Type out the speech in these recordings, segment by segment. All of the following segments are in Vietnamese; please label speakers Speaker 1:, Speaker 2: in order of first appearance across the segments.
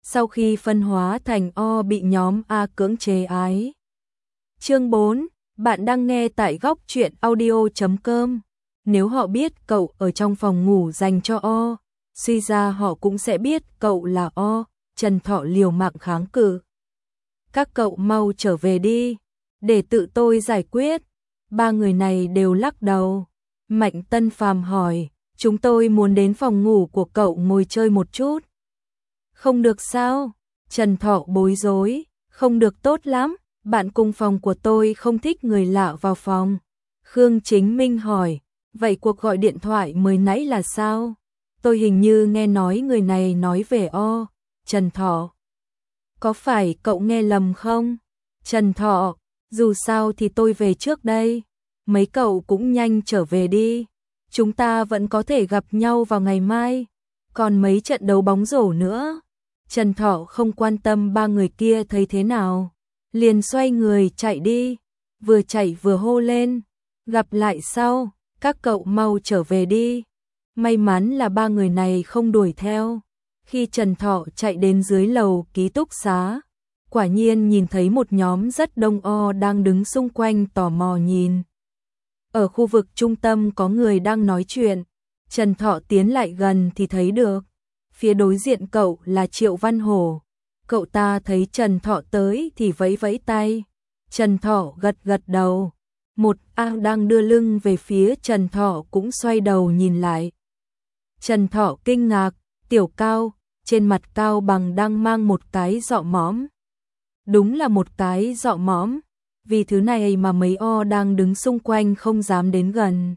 Speaker 1: sau khi phân hóa thành O bị nhóm A cưỡng chế ái. Chương 4, bạn đang nghe tại góc truyện audio.com. Nếu họ biết cậu ở trong phòng ngủ dành cho O, suy ra họ cũng sẽ biết cậu là O. Trần Thọ liều mạng kháng cự. Các cậu mau trở về đi, để tự tôi giải quyết. Ba người này đều lắc đầu. Mạnh Tân Phàm hỏi, chúng tôi muốn đến phòng ngủ của cậu ngồi chơi một chút. Không được sao? Trần Thọ bối rối, không được tốt lắm, bạn cùng phòng của tôi không thích người lạ vào phòng. Khương Chính Minh hỏi, vậy cuộc gọi điện thoại mới nãy là sao? Tôi hình như nghe nói người này nói về O. Trần Thọ, có phải cậu nghe lầm không? Trần Thọ, dù sao thì tôi về trước đây. Mấy cậu cũng nhanh trở về đi. Chúng ta vẫn có thể gặp nhau vào ngày mai. Còn mấy trận đấu bóng rổ nữa. Trần Thọ không quan tâm ba người kia thấy thế nào. Liền xoay người chạy đi. Vừa chạy vừa hô lên. Gặp lại sau, các cậu mau trở về đi. May mắn là ba người này không đuổi theo. Khi Trần Thọ chạy đến dưới lầu ký túc xá, quả nhiên nhìn thấy một nhóm rất đông O đang đứng xung quanh tò mò nhìn. Ở khu vực trung tâm có người đang nói chuyện, Trần Thọ tiến lại gần thì thấy được. Phía đối diện cậu là Triệu Văn Hổ. Cậu ta thấy Trần Thọ tới thì vẫy vẫy tay. Trần Thọ gật gật đầu. Một A đang đưa lưng về phía Trần Thọ cũng xoay đầu nhìn lại. Trần Thọ kinh ngạc, Tiểu Cao, trên mặt Cao Bằng đang mang một cái dọ mõm. Đúng là một cái dọ mõm, vì thứ này mà mấy O đang đứng xung quanh không dám đến gần.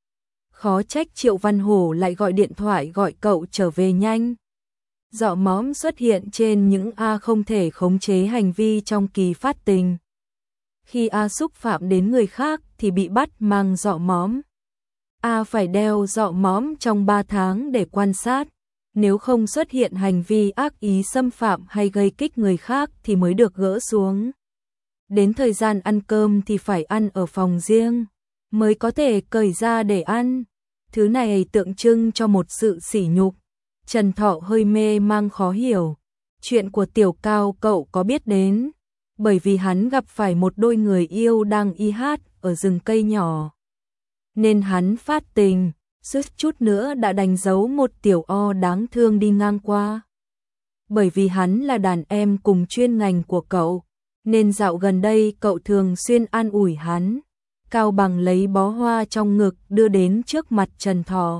Speaker 1: Khó trách Triệu Văn Hổ lại gọi điện thoại gọi cậu trở về nhanh. Dọ mõm xuất hiện trên những A không thể khống chế hành vi trong kỳ phát tình. Khi A xúc phạm đến người khác thì bị bắt mang dọ mõm. A phải đeo dọ mõm trong 3 tháng để quan sát. Nếu không xuất hiện hành vi ác ý xâm phạm hay gây kích người khác thì mới được gỡ xuống. Đến thời gian ăn cơm thì phải ăn ở phòng riêng, mới có thể cởi ra để ăn. Thứ này tượng trưng cho một sự sỉ nhục. Trần Thọ hơi mê mang khó hiểu. Chuyện của Tiểu Cao cậu có biết đến, bởi vì hắn gặp phải một đôi người yêu đang y hát ở rừng cây nhỏ. Nên hắn phát tình. Suýt chút nữa đã đánh dấu một tiểu O đáng thương đi ngang qua. Bởi vì hắn là đàn em cùng chuyên ngành của cậu, nên dạo gần đây cậu thường xuyên an ủi hắn. Cao Bằng lấy bó hoa trong ngực đưa đến trước mặt Trần Thọ.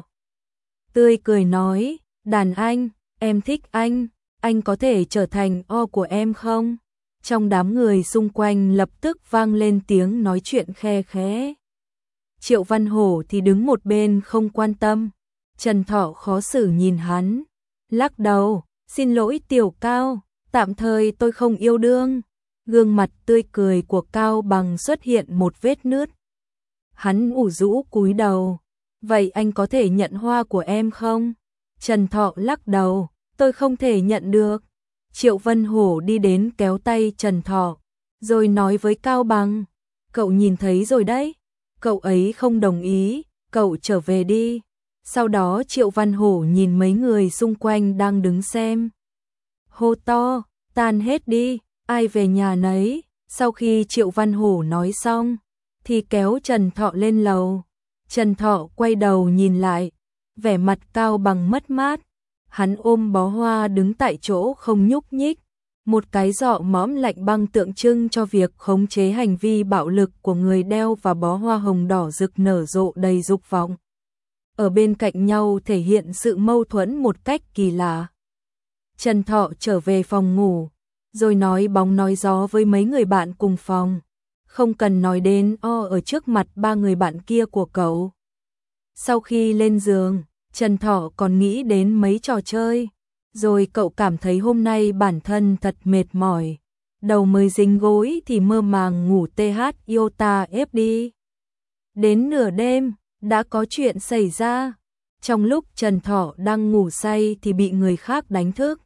Speaker 1: Tươi cười nói, đàn anh, em thích anh có thể trở thành O của em không? Trong đám người xung quanh lập tức vang lên tiếng nói chuyện khe khẽ. Triệu Văn Hổ thì đứng một bên không quan tâm. Trần Thọ khó xử nhìn hắn, lắc đầu, xin lỗi Tiểu Cao, tạm thời tôi không yêu đương. Gương mặt tươi cười của Cao Bằng xuất hiện một vết nứt. Hắn ủ rũ cúi đầu, vậy anh có thể nhận hoa của em không? Trần Thọ lắc đầu, tôi không thể nhận được. Triệu Văn Hổ đi đến kéo tay Trần Thọ, rồi nói với Cao Bằng, cậu nhìn thấy rồi đấy. Cậu ấy không đồng ý, cậu trở về đi. Sau đó Triệu Văn Hổ nhìn mấy người xung quanh đang đứng xem. Hô to, tan hết đi, ai về nhà nấy. Sau khi Triệu Văn Hổ nói xong, thì kéo Trần Thọ lên lầu. Trần Thọ quay đầu nhìn lại, vẻ mặt Cao Bằng mất mát. Hắn ôm bó hoa đứng tại chỗ không nhúc nhích. Một cái giọ mõm lạnh băng tượng trưng cho việc khống chế hành vi bạo lực của người đeo và bó hoa hồng đỏ rực nở rộ đầy dục vọng. Ở bên cạnh nhau thể hiện sự mâu thuẫn một cách kỳ lạ. Trần Thọ trở về phòng ngủ, rồi nói bóng nói gió với mấy người bạn cùng phòng. Không cần nói đến O ở trước mặt ba người bạn kia của cậu. Sau khi lên giường, Trần Thọ còn nghĩ đến mấy trò chơi. Rồi cậu cảm thấy hôm nay bản thân thật mệt mỏi. Đầu mới dính gối thì mơ màng ngủ TH Iota ép đi. Đến nửa đêm, đã có chuyện xảy ra. Trong lúc Trần Thọ đang ngủ say thì bị người khác đánh thức.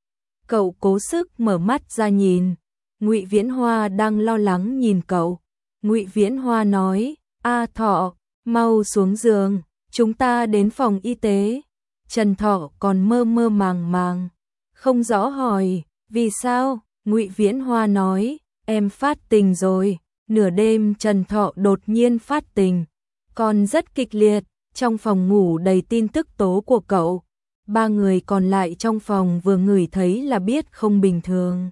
Speaker 1: Cậu cố sức mở mắt ra nhìn. Ngụy Viễn Hoa đang lo lắng nhìn cậu. Ngụy Viễn Hoa nói, A Thọ, mau xuống giường, chúng ta đến phòng y tế. Trần Thọ còn mơ mơ màng màng, không rõ hỏi, vì sao? Ngụy Viễn Hoa nói, em phát tình rồi. Nửa đêm Trần Thọ đột nhiên phát tình, còn rất kịch liệt, trong phòng ngủ đầy tin tức tố của cậu. 3 người còn lại trong phòng vừa ngửi thấy là biết không bình thường.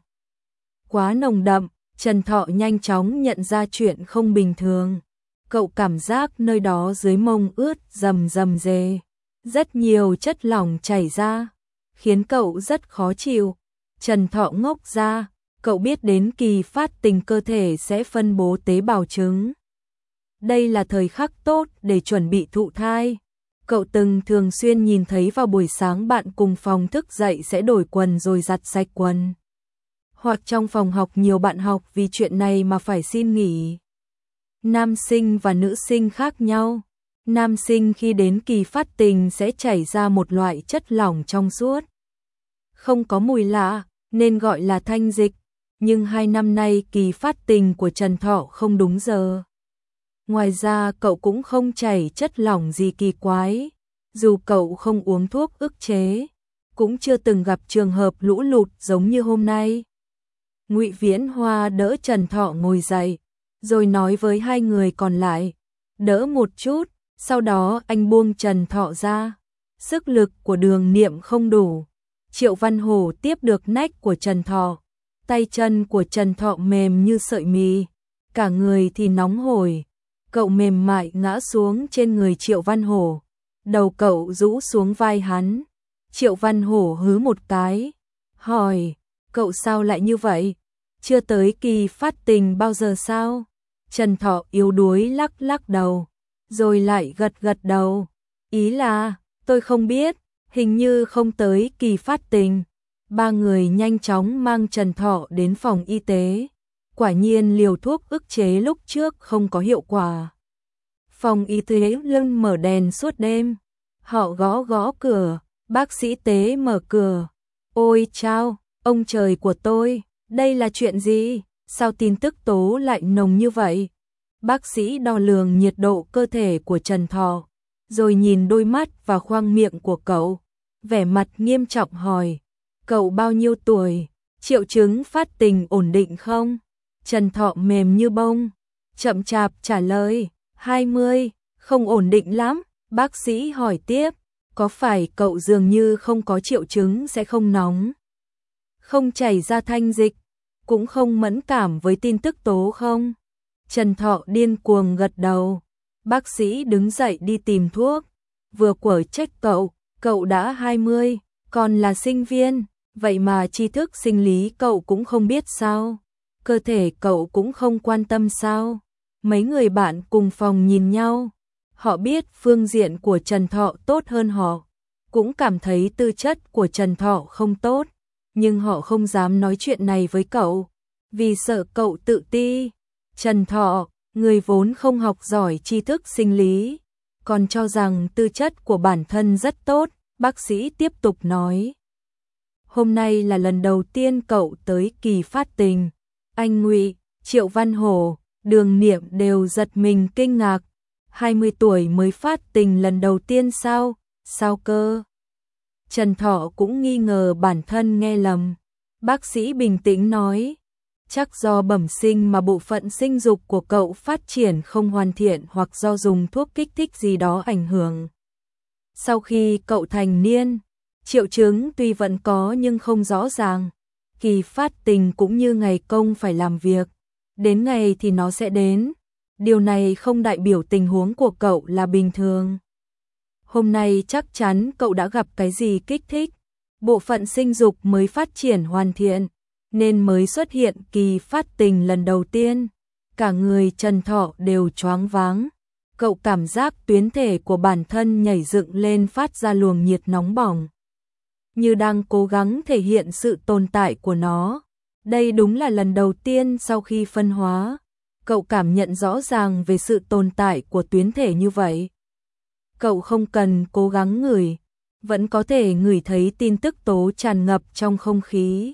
Speaker 1: Quá nồng đậm, Trần Thọ nhanh chóng nhận ra chuyện không bình thường. Cậu cảm giác nơi đó dưới mông ướt rầm rầm rề, rất nhiều chất lỏng chảy ra, khiến cậu rất khó chịu. Trần Thọ ngốc ra, cậu biết đến kỳ phát tình cơ thể sẽ phân bố tế bào trứng. Đây là thời khắc tốt để chuẩn bị thụ thai. Cậu từng thường xuyên nhìn thấy vào buổi sáng bạn cùng phòng thức dậy sẽ đổi quần rồi giặt sạch quần. Hoặc trong phòng học nhiều bạn học vì chuyện này mà phải xin nghỉ. Nam sinh và nữ sinh khác nhau. Nam sinh khi đến kỳ phát tình sẽ chảy ra một loại chất lỏng trong suốt. Không có mùi lạ, nên gọi là thanh dịch. Nhưng 2 năm nay kỳ phát tình của Trần Thọ không đúng giờ. Ngoài ra cậu cũng không chảy chất lỏng gì kỳ quái. Dù cậu không uống thuốc ức chế, cũng chưa từng gặp trường hợp lũ lụt giống như hôm nay. Ngụy Viễn Hoa đỡ Trần Thọ ngồi dậy, rồi nói với 2 người còn lại, đỡ một chút, sau đó anh buông Trần Thọ ra. Sức lực của Đường Niệm không đủ. Triệu Văn Hổ tiếp được nách của Trần Thọ, tay chân của Trần Thọ mềm như sợi mì, cả người thì nóng hổi. Cậu mềm mại ngã xuống trên người Triệu Văn Hổ, đầu cậu rũ xuống vai hắn. Triệu Văn Hổ hứ một cái, hỏi, cậu sao lại như vậy? Chưa tới kỳ phát tình bao giờ sao? Trần Thọ yếu đuối lắc lắc đầu, rồi lại gật gật đầu. Ý là, tôi không biết, hình như không tới kỳ phát tình. 3 người nhanh chóng mang Trần Thọ đến phòng y tế. Quả nhiên liều thuốc ức chế lúc trước không có hiệu quả. Phòng y tế lưng mở đèn suốt đêm. Họ gõ gõ cửa, bác sĩ tế mở cửa. Ôi chao, ông trời của tôi, đây là chuyện gì? Sao tin tức tố lại nồng như vậy? Bác sĩ đo lường nhiệt độ cơ thể của Trần Thọ, rồi nhìn đôi mắt và khoang miệng của cậu, vẻ mặt nghiêm trọng hỏi, cậu bao nhiêu tuổi? Triệu chứng phát tình ổn định không? Trần Thọ mềm như bông, chậm chạp trả lời, 20, không ổn định lắm. Bác sĩ hỏi tiếp, có phải cậu dường như không có triệu chứng sẽ không nóng, không chảy ra thanh dịch, cũng không mẫn cảm với tin tức tố không? Trần Thọ điên cuồng gật đầu. Bác sĩ đứng dậy đi tìm thuốc, vừa quở trách cậu đã 20, còn là sinh viên, vậy mà tri thức sinh lý cậu cũng không biết sao? Cơ thể cậu cũng không quan tâm sao? Mấy người bạn cùng phòng nhìn nhau, họ biết phương diện của Trần Thọ tốt hơn họ, cũng cảm thấy tư chất của Trần Thọ không tốt, nhưng họ không dám nói chuyện này với cậu, vì sợ cậu tự ti. Trần Thọ, người vốn không học giỏi tri thức sinh lý, còn cho rằng tư chất của bản thân rất tốt, bác sĩ tiếp tục nói. Hôm nay là lần đầu tiên cậu tới kỳ phát tình. Anh Ngụy, Triệu Văn Hổ, Đường Niệm đều giật mình kinh ngạc. 20 tuổi mới phát tình lần đầu tiên sao? Sao cơ? Trần Thọ cũng nghi ngờ bản thân nghe lầm. Bác sĩ bình tĩnh nói, chắc do bẩm sinh mà bộ phận sinh dục của cậu phát triển không hoàn thiện hoặc do dùng thuốc kích thích gì đó ảnh hưởng. Sau khi cậu thành niên, triệu chứng tuy vẫn có nhưng không rõ ràng. Kỳ phát tình cũng như ngày công phải làm việc, đến ngày thì nó sẽ đến. Điều này không đại biểu tình huống của cậu là bình thường. Hôm nay chắc chắn cậu đã gặp cái gì kích thích, bộ phận sinh dục mới phát triển hoàn thiện, nên mới xuất hiện kỳ phát tình lần đầu tiên. Cả người Trần Thọ đều choáng váng. Cậu cảm giác tuyến thể của bản thân nhảy dựng lên phát ra luồng nhiệt nóng bỏng, như đang cố gắng thể hiện sự tồn tại của nó. Đây đúng là lần đầu tiên sau khi phân hóa, cậu cảm nhận rõ ràng về sự tồn tại của tuyến thể như vậy. Cậu không cần cố gắng ngửi, vẫn có thể ngửi thấy tin tức tố tràn ngập trong không khí.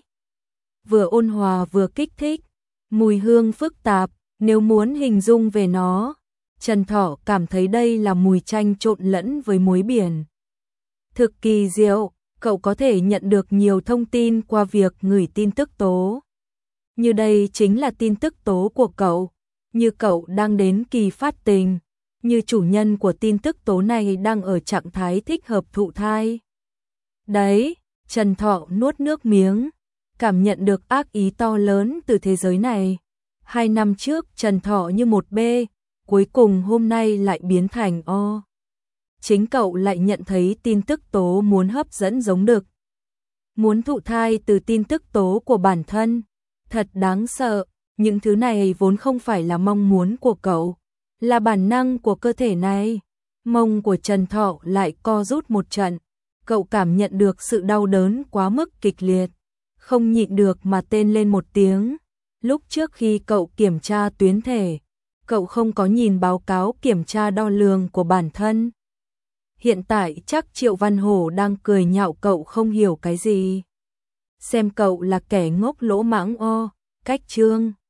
Speaker 1: Vừa ôn hòa vừa kích thích, mùi hương phức tạp, nếu muốn hình dung về nó, Trần Thọ cảm thấy đây là mùi chanh trộn lẫn với muối biển. Thực kỳ diệu, cậu có thể nhận được nhiều thông tin qua việc gửi tin tức tố. Như đây chính là tin tức tố của cậu, như cậu đang đến kỳ phát tình, như chủ nhân của tin tức tố này đang ở trạng thái thích hợp thụ thai. Đấy, Trần Thọ nuốt nước miếng, cảm nhận được ác ý to lớn từ thế giới này. 2 năm trước Trần Thọ như một B, cuối cùng hôm nay lại biến thành O. Chính cậu lại nhận thấy tin tức tố muốn hấp dẫn giống đực. Muốn thụ thai từ tin tức tố của bản thân. Thật đáng sợ, những thứ này vốn không phải là mong muốn của cậu, là bản năng của cơ thể này. Mông của Trần Thọ lại co rút một trận, cậu cảm nhận được sự đau đớn quá mức kịch liệt, không nhịn được mà tên lên một tiếng. Lúc trước khi cậu kiểm tra tuyến thể, cậu không có nhìn báo cáo kiểm tra đo lường của bản thân. Hiện tại chắc Triệu Văn Hổ đang cười nhạo cậu không hiểu cái gì. Xem cậu là kẻ ngốc lỗ mãng o, cách chương.